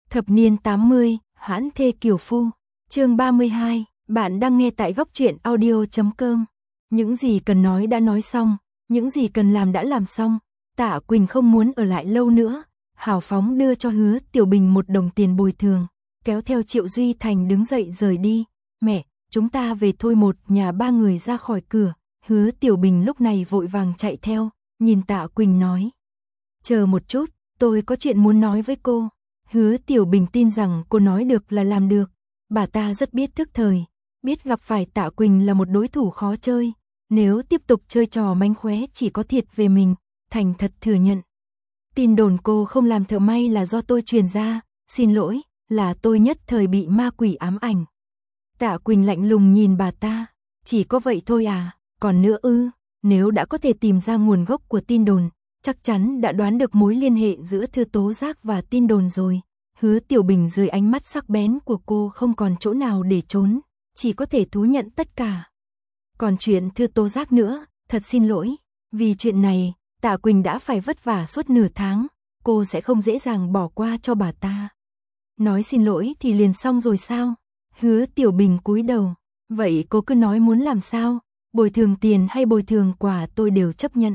Thập niên 80, Hãn thê kiều phu. Chương 32, bạn đang nghe tại góc truyện audio.com. Những gì cần nói đã nói xong, những gì cần làm đã làm xong. Tạ Quỳnh không muốn ở lại lâu nữa, hào phóng đưa cho Hứa Tiểu Bình 1 đồng tiền bồi thường, kéo theo Triệu Duy Thành đứng dậy rời đi. Mẹ, chúng ta về thôi. Một nhà 3 người ra khỏi cửa, Hứa Tiểu Bình lúc này vội vàng chạy theo, nhìn Tạ Quỳnh nói. Chờ một chút, tôi có chuyện muốn nói với cô. Hứa Tiểu Bình tin rằng cô nói được là làm được. Bà ta rất biết thức thời, biết gặp phải Tạ Quỳnh là một đối thủ khó chơi. Nếu tiếp tục chơi trò mánh khóe chỉ có thiệt về mình, thành thật thừa nhận. Tin đồn cô không làm thợ may là do tôi truyền ra, xin lỗi, là tôi nhất thời bị ma quỷ ám ảnh. Tạ Quỳnh lạnh lùng nhìn bà ta, chỉ có vậy thôi à, còn nữa ư? Nếu đã có thể tìm ra nguồn gốc của tin đồn, chắc chắn đã đoán được mối liên hệ giữa thư tố giác và tin đồn rồi. Hứa Tiểu Bình dưới ánh mắt sắc bén của cô không còn chỗ nào để trốn, chỉ có thể thú nhận tất cả. Còn chuyện thư tố giác nữa, thật xin lỗi, vì chuyện này, Tạ Quỳnh đã phải vất vả suốt nửa tháng, cô sẽ không dễ dàng bỏ qua cho bà ta. Nói xin lỗi thì liền xong rồi sao? Hứa Tiểu Bình cúi đầu, vậy cô cứ nói muốn làm sao, bồi thường tiền hay bồi thường quà tôi đều chấp nhận.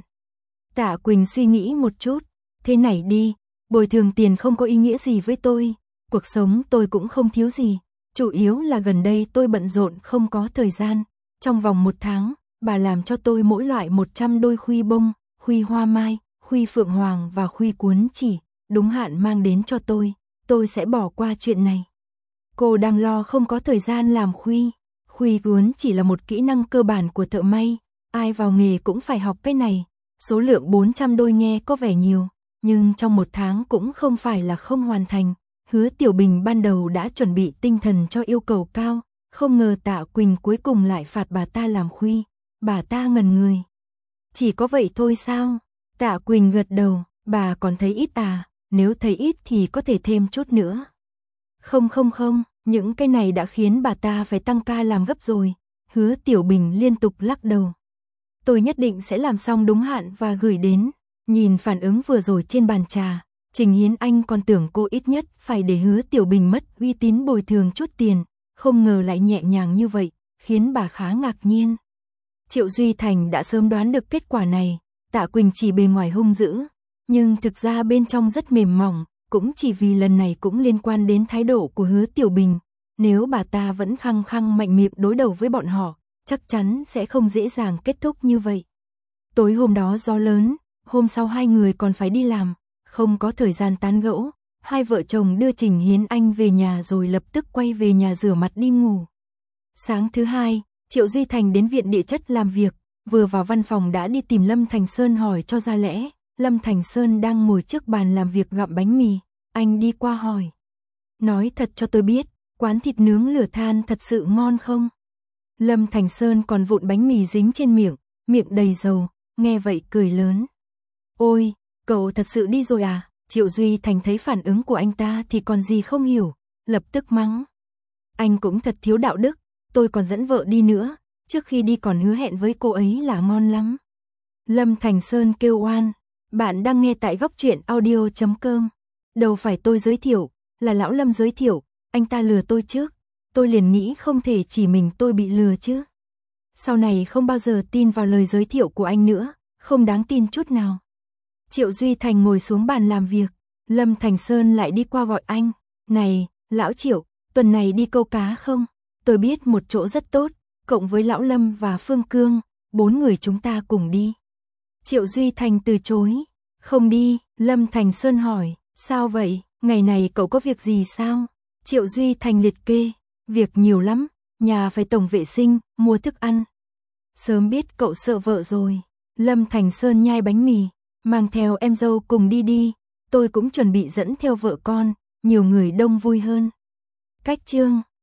Tạ Quỳnh suy nghĩ một chút, thế này đi, bồi thường tiền không có ý nghĩa gì với tôi, cuộc sống tôi cũng không thiếu gì, chủ yếu là gần đây tôi bận rộn không có thời gian, trong vòng 1 tháng, bà làm cho tôi mỗi loại 100 đôi khuy bông, khuy hoa mai, khuy phượng hoàng và khuy cuốn chỉ, đúng hạn mang đến cho tôi sẽ bỏ qua chuyện này. Cô đang lo không có thời gian làm khuy cuốn chỉ là một kỹ năng cơ bản của thợ may, ai vào nghề cũng phải học cái này. Số lượng 400 đôi nghe có vẻ nhiều, nhưng trong 1 tháng cũng không phải là không hoàn thành. Hứa Tiểu Bình ban đầu đã chuẩn bị tinh thần cho yêu cầu cao, không ngờ Tạ Quỳnh cuối cùng lại phạt bà ta làm khuy. Bà ta ngẩn người. Chỉ có vậy thôi sao? Tạ Quỳnh gật đầu, bà còn thấy ít à, nếu thấy ít thì có thể thêm chút nữa. Không, những cái này đã khiến bà ta phải tăng ca làm gấp rồi. Hứa Tiểu Bình liên tục lắc đầu. Tôi nhất định sẽ làm xong đúng hạn và gửi đến. Nhìn phản ứng vừa rồi trên bàn trà, Trình Hiến Anh còn tưởng cô ít nhất phải để Hứa Tiểu Bình mất uy tín bồi thường chút tiền, không ngờ lại nhẹ nhàng như vậy, khiến bà khá ngạc nhiên. Triệu Duy Thành đã sớm đoán được kết quả này, Tạ Quỳnh chỉ bề ngoài hung dữ, nhưng thực ra bên trong rất mềm mỏng, cũng chỉ vì lần này cũng liên quan đến thái độ của Hứa Tiểu Bình. Nếu bà ta vẫn khăng khăng mạnh miệng đối đầu với bọn họ, chắc chắn sẽ không dễ dàng kết thúc như vậy. Tối hôm đó gió lớn, hôm sau 2 người còn phải đi làm, không có thời gian tán gẫu, hai vợ chồng đưa Trình Hiến Anh về nhà rồi lập tức quay về nhà rửa mặt đi ngủ. Sáng thứ 2, Triệu Duy Thành đến viện địa chất làm việc, vừa vào văn phòng đã đi tìm Lâm Thành Sơn hỏi cho ra lẽ. Lâm Thành Sơn đang ngồi trước bàn làm việc gặm bánh mì, anh đi qua hỏi. Nói thật cho tôi biết, quán thịt nướng lửa than thật sự ngon không? Lâm Thành Sơn còn vụn bánh mì dính trên miệng đầy dầu, nghe vậy cười lớn. Ôi, cậu thật sự đi rồi à? Triệu Duy Thành thấy phản ứng của anh ta thì còn gì không hiểu, lập tức mắng. Anh cũng thật thiếu đạo đức, tôi còn dẫn vợ đi nữa, trước khi đi còn hứa hẹn với cô ấy là ngon lắm. Lâm Thành Sơn kêu oan, bạn đang nghe tại góc truyện audio.com. Đâu phải tôi giới thiệu, là lão Lâm giới thiệu, anh ta lừa tôi trước. Tôi liền nghĩ không thể chỉ mình tôi bị lừa chứ. Sau này không bao giờ tin vào lời giới thiệu của anh nữa, không đáng tin chút nào. Triệu Duy Thành ngồi xuống bàn làm việc, Lâm Thành Sơn lại đi qua gọi anh. Này, lão Triệu, tuần này đi câu cá không? Tôi biết một chỗ rất tốt, cộng với lão Lâm và Phương Cương, 4 người chúng ta cùng đi. Triệu Duy Thành từ chối. Không đi, Lâm Thành Sơn hỏi, sao vậy, ngày này cậu có việc gì sao? Triệu Duy Thành liệt kê. Việc nhiều lắm, nhà phải tổng vệ sinh, mua thức ăn. Sớm biết cậu sợ vợ rồi. Lâm Thành Sơn nhai bánh mì, mang theo em dâu cùng đi, tôi cũng chuẩn bị dẫn theo vợ con, nhiều người đông vui hơn. Cách chương